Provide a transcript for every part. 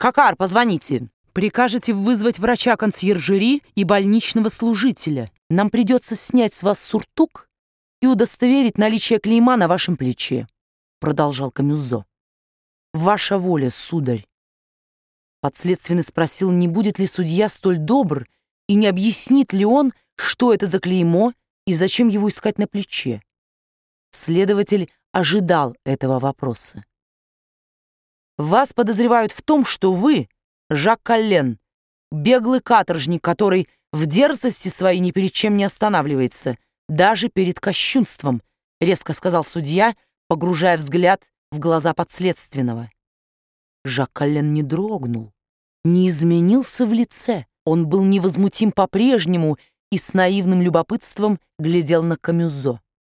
Кокар, позвоните. Прикажете вызвать врача-консьержери и больничного служителя. Нам придется снять с вас сюртук и удостоверить наличие клейма на вашем плече», — продолжал Камюзо. «Ваша воля, сударь». Подследственный спросил, не будет ли судья столь добр и не объяснит ли он, что это за клеймо и зачем его искать на плече. Следователь ожидал этого вопроса. «Вас подозревают в том, что вы, Жак Коллен, беглый каторжник, который в дерзости своей ни перед чем не останавливается, даже перед кощунством», — резко сказал судья, погружая взгляд в глаза подследственного. Жак Коллен не дрогнул, не изменился в лице. Он был невозмутим по-прежнему и с наивным любопытством глядел на Камюзо.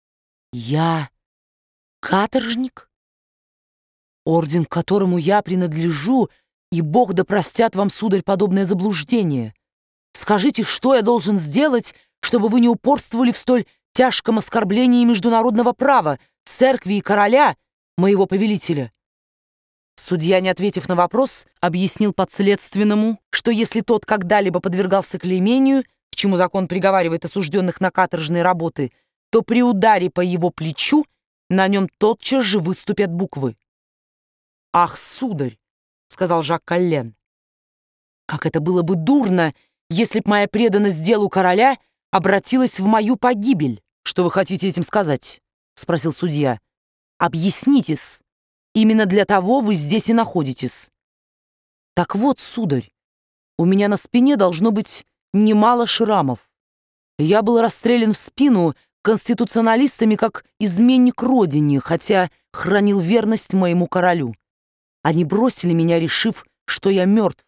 «Я каторжник? Орден, к которому я принадлежу, и Бог да простят вам, сударь, подобное заблуждение. Скажите, что я должен сделать, чтобы вы не упорствовали в столь тяжком оскорблении международного права, церкви и короля, моего повелителя?» Судья, не ответив на вопрос, объяснил подследственному, что если тот когда-либо подвергался клеймению, к чему закон приговаривает осужденных на каторжные работы, то при ударе по его плечу на нем тотчас же выступят буквы. «Ах, сударь!» — сказал Жак Коллен. «Как это было бы дурно, если б моя преданность делу короля обратилась в мою погибель!» «Что вы хотите этим сказать?» — спросил судья. «Объяснитесь. Именно для того вы здесь и находитесь». «Так вот, сударь, у меня на спине должно быть немало шрамов. Я был расстрелян в спину конституционалистами как изменник родине, хотя хранил верность моему королю. Они бросили меня, решив, что я мертв».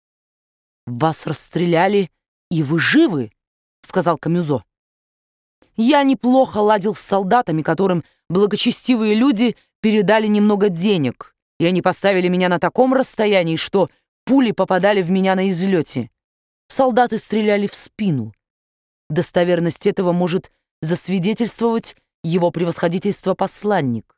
«Вас расстреляли, и вы живы?» — сказал Камюзо. «Я неплохо ладил с солдатами, которым благочестивые люди передали немного денег, и они поставили меня на таком расстоянии, что пули попадали в меня на излете. Солдаты стреляли в спину. Достоверность этого может засвидетельствовать его превосходительство посланник.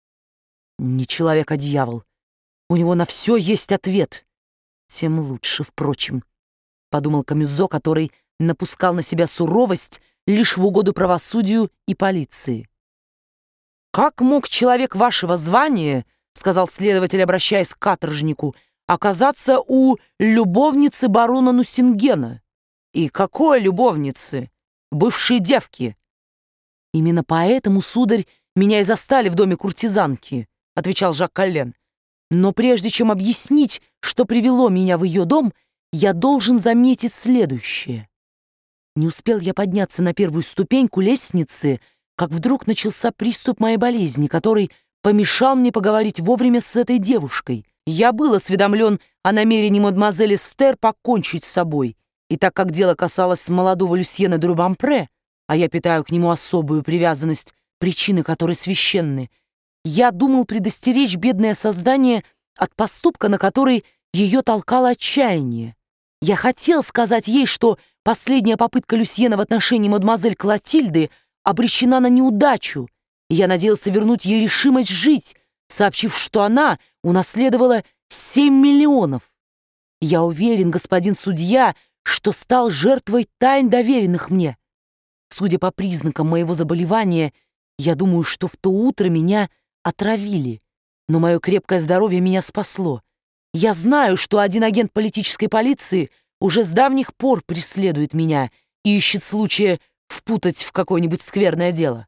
Не человек, а дьявол. У него на все есть ответ. Тем лучше, впрочем», — подумал Камюзо, который напускал на себя суровость лишь в угоду правосудию и полиции. «Как мог человек вашего звания, — сказал следователь, обращаясь к каторжнику, — оказаться у любовницы барона Нусингена? И какой любовницы? Бывшей девки». «Именно поэтому, сударь, меня и застали в доме куртизанки», — отвечал Жак Коллен. «Но прежде чем объяснить, что привело меня в ее дом, я должен заметить следующее. Не успел я подняться на первую ступеньку лестницы, как вдруг начался приступ моей болезни, который помешал мне поговорить вовремя с этой девушкой. Я был осведомлен о намерении мадемуазель Эстер покончить с собой, и так как дело касалось молодого Люсьена де Рубампре, а я питаю к нему особую привязанность, причины которой священны, я думал предостеречь бедное создание от поступка, на который ее толкало отчаяние. Я хотел сказать ей, что последняя попытка Люсьена в отношении мадемуазель Клотильды обречена на неудачу, и я надеялся вернуть ей решимость жить, сообщив, что она унаследовала 7 миллионов. Я уверен, господин судья, что стал жертвой тайн, доверенных мне. Судя по признакам моего заболевания, я думаю, что в то утро меня отравили, но мое крепкое здоровье меня спасло. Я знаю, что один агент политической полиции уже с давних пор преследует меня и ищет случая впутать в какое-нибудь скверное дело.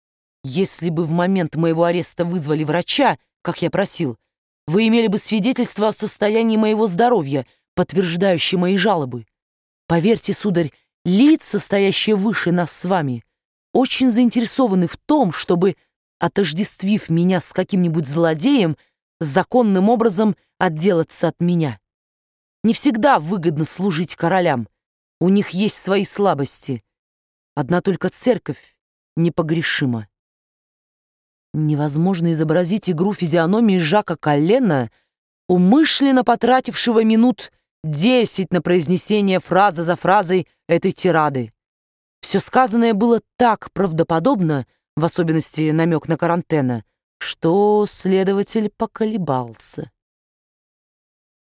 Если бы в момент моего ареста вызвали врача, как я просил, вы имели бы свидетельство о состоянии моего здоровья, подтверждающее мои жалобы. Поверьте, сударь, лица, стоящие выше нас с вами, очень заинтересованы в том, чтобы, отождествив меня с каким-нибудь злодеем, законным образом отделаться от меня. Не всегда выгодно служить королям. У них есть свои слабости. Одна только церковь непогрешима. Невозможно изобразить игру физиономии Жака Коллена, умышленно потратившего минут 10 на произнесение фразы за фразой этой тирады. Все сказанное было так правдоподобно, в особенности намек на Карантена, что следователь поколебался.